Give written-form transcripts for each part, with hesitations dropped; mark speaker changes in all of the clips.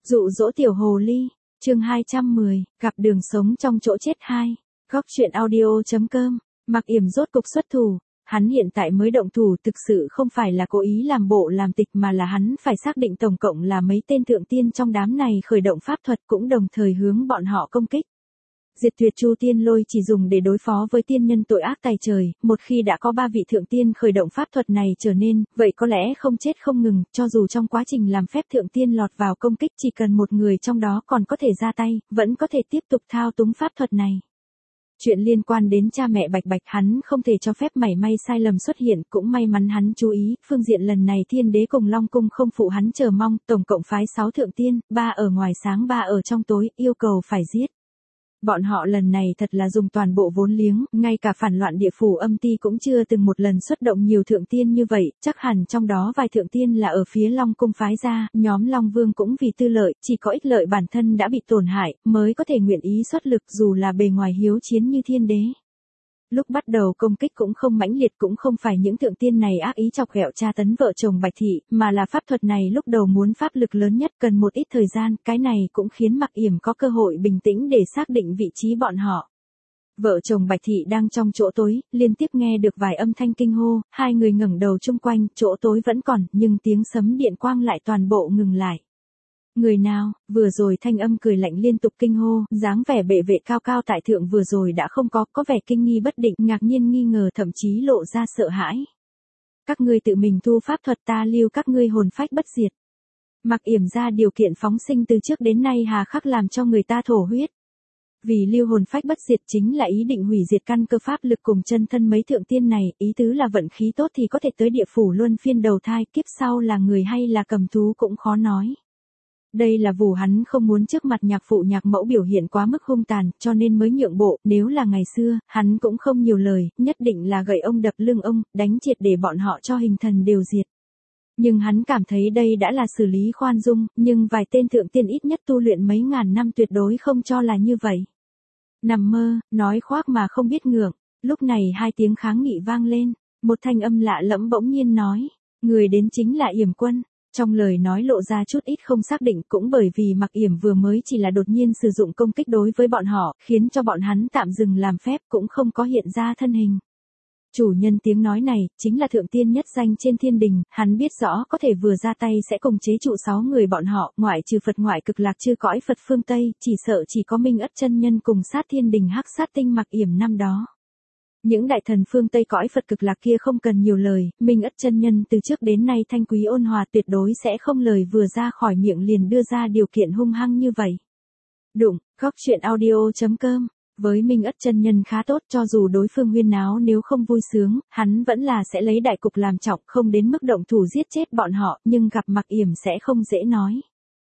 Speaker 1: Dụ dỗ tiểu hồ ly, chương 210, gặp đường sống trong chỗ chết 2. Góc truyện audio.com, Mạc Yểm rốt cục xuất thủ, hắn hiện tại mới động thủ thực sự không phải là cố ý làm bộ làm tịch mà là hắn phải xác định tổng cộng là mấy tên thượng tiên trong đám này khởi động pháp thuật cũng đồng thời hướng bọn họ công kích. Diệt tuyệt chu tiên lôi chỉ dùng để đối phó với tiên nhân tội ác tày trời, một khi đã có 3 vị thượng tiên khởi động pháp thuật này trở nên, vậy có lẽ không chết không ngừng, cho dù trong quá trình làm phép thượng tiên lọt vào công kích chỉ cần một người trong đó còn có thể ra tay, vẫn có thể tiếp tục thao túng pháp thuật này. Chuyện liên quan đến cha mẹ Bạch Bạch hắn không thể cho phép mảy may sai lầm xuất hiện, cũng may mắn hắn chú ý, phương diện lần này Thiên Đế cùng Long Cung không phụ hắn chờ mong, tổng cộng phái 6 thượng tiên, 3 ở ngoài sáng 3 ở trong tối, yêu cầu phải giết. Bọn họ lần này thật là dùng toàn bộ vốn liếng, ngay cả phản loạn địa phủ âm ti cũng chưa từng một lần xuất động nhiều thượng tiên như vậy, chắc hẳn trong đó vài thượng tiên là ở phía Long Cung phái ra, nhóm Long Vương cũng vì tư lợi, chỉ có ích lợi bản thân đã bị tổn hại, mới có thể nguyện ý xuất lực dù là bề ngoài hiếu chiến như Thiên Đế. Lúc bắt đầu công kích cũng không mãnh liệt cũng không phải những thượng tiên này ác ý chọc ghẹo tra tấn vợ chồng Bạch Thị, mà là pháp thuật này lúc đầu muốn pháp lực lớn nhất cần một ít thời gian, cái này cũng khiến Mạc Yểm có cơ hội bình tĩnh để xác định vị trí bọn họ. Vợ chồng Bạch Thị đang trong chỗ tối, liên tiếp nghe được vài âm thanh kinh hô, hai người ngẩng đầu chung quanh, chỗ tối vẫn còn, nhưng tiếng sấm điện quang lại toàn bộ ngừng lại. Người nào, vừa rồi thanh âm cười lạnh liên tục kinh hô, dáng vẻ bệ vệ cao cao tại thượng vừa rồi đã không có vẻ kinh nghi bất định, ngạc nhiên nghi ngờ thậm chí lộ ra sợ hãi. Các ngươi tự mình thu pháp thuật ta lưu các ngươi hồn phách bất diệt. Mạc Yểm ra điều kiện phóng sinh từ trước đến nay hà khắc làm cho người ta thổ huyết. Vì lưu hồn phách bất diệt chính là ý định hủy diệt căn cơ pháp lực cùng chân thân mấy thượng tiên này, ý tứ là vận khí tốt thì có thể tới địa phủ luân phiên đầu thai, kiếp sau là người hay là cầm thú cũng khó nói. Đây là vụ hắn không muốn trước mặt nhạc phụ nhạc mẫu biểu hiện quá mức hung tàn, cho nên mới nhượng bộ, nếu là ngày xưa, hắn cũng không nhiều lời, nhất định là gậy ông đập lưng ông, đánh triệt để bọn họ cho hình thần đều diệt. Nhưng hắn cảm thấy đây đã là xử lý khoan dung, nhưng vài tên thượng tiên ít nhất tu luyện mấy ngàn năm tuyệt đối không cho là như vậy. Nằm mơ, nói khoác mà không biết ngượng, lúc này hai tiếng kháng nghị vang lên, một thanh âm lạ lẫm bỗng nhiên nói, người đến chính là Yểm Quân. Trong lời nói lộ ra chút ít không xác định cũng bởi vì Mạc Yểm vừa mới chỉ là đột nhiên sử dụng công kích đối với bọn họ, khiến cho bọn hắn tạm dừng làm phép cũng không có hiện ra thân hình. Chủ nhân tiếng nói này, chính là thượng tiên nhất danh trên thiên đình, hắn biết rõ có thể vừa ra tay sẽ cùng chế trụ 6 người bọn họ, ngoại trừ Phật ngoại cực lạc chư cõi Phật phương Tây, chỉ sợ chỉ có Minh Ất chân nhân cùng sát thiên đình hắc sát tinh Mạc Yểm năm đó. Những đại thần phương Tây cõi Phật cực lạc kia không cần nhiều lời, Minh Ất chân nhân từ trước đến nay thanh quý ôn hòa tuyệt đối sẽ không lời vừa ra khỏi miệng liền đưa ra điều kiện hung hăng như vậy. Đụng, góc truyện audio.com, với Minh Ất chân nhân khá tốt cho dù đối phương huyên náo nếu không vui sướng, hắn vẫn là sẽ lấy đại cục làm trọng không đến mức động thủ giết chết bọn họ, nhưng gặp Mạc Yểm sẽ không dễ nói.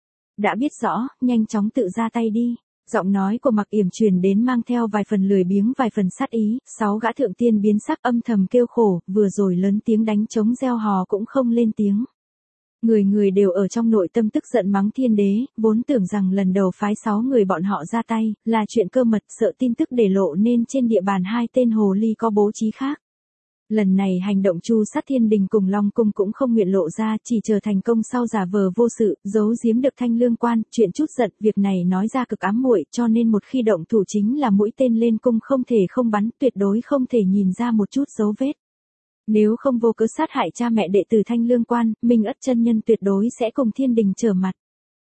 Speaker 1: Đã biết rõ, nhanh chóng tự ra tay đi. Giọng nói của Mạc Yểm truyền đến mang theo vài phần lười biếng vài phần sát ý, 6 gã thượng tiên biến sắc âm thầm kêu khổ, vừa rồi lớn tiếng đánh trống reo hò cũng không lên tiếng. Người đều ở trong nội tâm tức giận mắng Thiên Đế, vốn tưởng rằng lần đầu phái 6 người bọn họ ra tay, là chuyện cơ mật sợ tin tức để lộ nên trên địa bàn hai tên hồ ly có bố trí khác. Lần này hành động Chu sát thiên đình cùng Long Cung cũng không nguyện lộ ra, chỉ chờ thành công sau giả vờ vô sự, giấu giếm được Thanh Lương Quan, chuyện chút giận, việc này nói ra cực ám muội, cho nên một khi động thủ chính là mũi tên lên cung không thể không bắn, tuyệt đối không thể nhìn ra một chút dấu vết. Nếu không vô cớ sát hại cha mẹ đệ tử Thanh Lương Quan, Minh Ất chân nhân tuyệt đối sẽ cùng thiên đình trở mặt.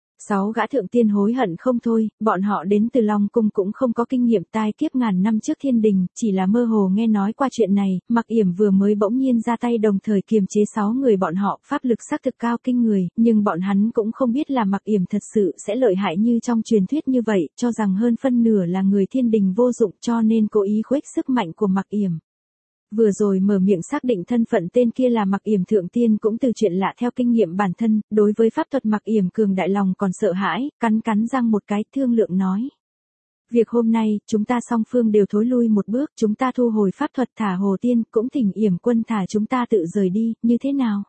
Speaker 1: 6 gã thượng tiên hối hận không thôi, bọn họ đến từ Long Cung cũng không có kinh nghiệm tai kiếp ngàn năm trước thiên đình, chỉ là mơ hồ nghe nói qua chuyện này, Mạc Yểm vừa mới bỗng nhiên ra tay đồng thời kiềm chế 6 người bọn họ, pháp lực xác thực cao kinh người, nhưng bọn hắn cũng không biết là Mạc Yểm thật sự sẽ lợi hại như trong truyền thuyết như vậy, cho rằng hơn phân nửa là người thiên đình vô dụng cho nên cố ý khuếch sức mạnh của Mạc Yểm. Vừa rồi mở miệng xác định thân phận tên kia là Mạc Yểm thượng tiên cũng từ chuyện lạ theo kinh nghiệm bản thân, đối với pháp thuật Mạc Yểm cường đại lòng còn sợ hãi, cắn răng một cái thương lượng nói. Việc hôm nay, chúng ta song phương đều thối lui một bước, chúng ta thu hồi pháp thuật thả hồ tiên, cũng thỉnh Yểm Quân thả chúng ta tự rời đi, như thế nào?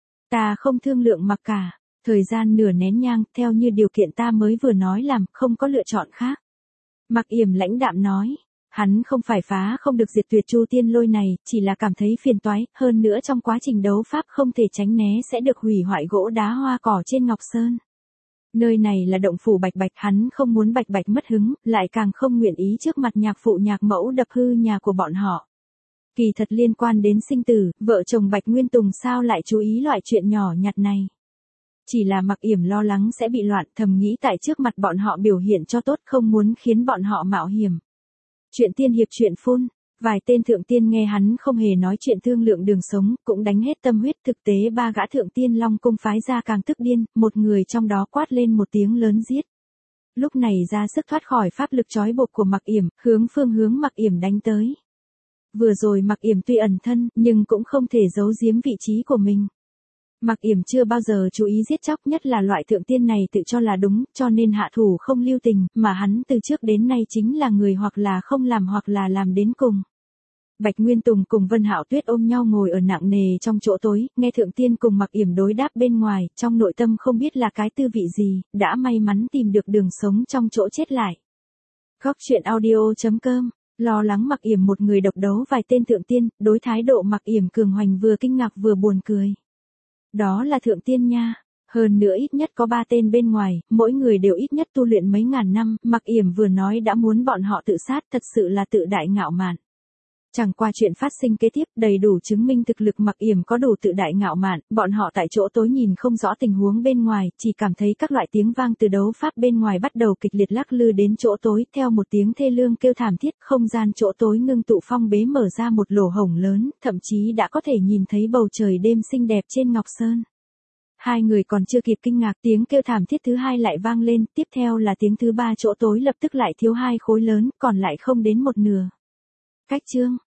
Speaker 1: Ta không thương lượng mặc cả, thời gian nửa nén nhang, theo như điều kiện ta mới vừa nói làm, không có lựa chọn khác. Mạc Yểm lãnh đạm nói. Hắn không phải phá không được diệt tuyệt chu tiên lôi này, chỉ là cảm thấy phiền toái, hơn nữa trong quá trình đấu pháp không thể tránh né sẽ được hủy hoại gỗ đá hoa cỏ trên Ngọc Sơn. Nơi này là động phủ Bạch Bạch, hắn không muốn Bạch Bạch mất hứng, lại càng không nguyện ý trước mặt nhạc phụ nhạc mẫu đập hư nhà của bọn họ. Kỳ thật liên quan đến sinh tử, vợ chồng Bạch Nguyên Tùng sao lại chú ý loại chuyện nhỏ nhặt này. Chỉ là Mặc Yểm lo lắng sẽ bị loạn, thầm nghĩ tại trước mặt bọn họ biểu hiện cho tốt, không muốn khiến bọn họ mạo hiểm. Chuyện tiên hiệp chuyện phun, vài tên thượng tiên nghe hắn không hề nói chuyện thương lượng đường sống, cũng đánh hết tâm huyết. Thực tế ba gã thượng tiên Long cung phái ra càng tức điên, một người trong đó quát lên một tiếng lớn giết. Lúc này ra sức thoát khỏi pháp lực trói buộc của Mặc Yểm, phương hướng Mặc Yểm đánh tới. Vừa rồi Mặc Yểm tuy ẩn thân, nhưng cũng không thể giấu giếm vị trí của mình. Mặc Yểm chưa bao giờ chú ý giết chóc, nhất là loại thượng tiên này tự cho là đúng, cho nên hạ thủ không lưu tình, mà hắn từ trước đến nay chính là người hoặc là không làm hoặc là làm đến cùng. Bạch Nguyên Tùng cùng Vân Hạo Tuyết ôm nhau ngồi ở nặng nề trong chỗ tối, nghe thượng tiên cùng Mặc Yểm đối đáp bên ngoài, trong nội tâm không biết là cái tư vị gì, đã may mắn tìm được đường sống trong chỗ chết lại. Góc truyện audio.com, lo lắng Mặc Yểm một người độc đấu vài tên thượng tiên, đối thái độ Mặc Yểm cường hoành vừa kinh ngạc vừa buồn cười. Đó là thượng tiên nha, hơn nữa ít nhất có 3 tên bên ngoài, mỗi người đều ít nhất tu luyện mấy ngàn năm, Mặc Yểm vừa nói đã muốn bọn họ tự sát, thật sự là tự đại ngạo mạn. Chẳng qua chuyện phát sinh kế tiếp đầy đủ chứng minh thực lực Mặc Yểm có đủ tự đại ngạo mạn, bọn họ tại chỗ tối nhìn không rõ tình huống bên ngoài, chỉ cảm thấy các loại tiếng vang từ đấu pháp bên ngoài bắt đầu kịch liệt lắc lư đến chỗ tối, theo một tiếng thê lương kêu thảm thiết, không gian chỗ tối ngưng tụ phong bế mở ra một lỗ hổng lớn, thậm chí đã có thể nhìn thấy bầu trời đêm xinh đẹp trên Ngọc Sơn. Hai người còn chưa kịp kinh ngạc, tiếng kêu thảm thiết thứ hai lại vang lên, tiếp theo là tiếng thứ ba, chỗ tối lập tức lại thiếu 2 khối lớn, còn lại không đến một nửa. Cách chương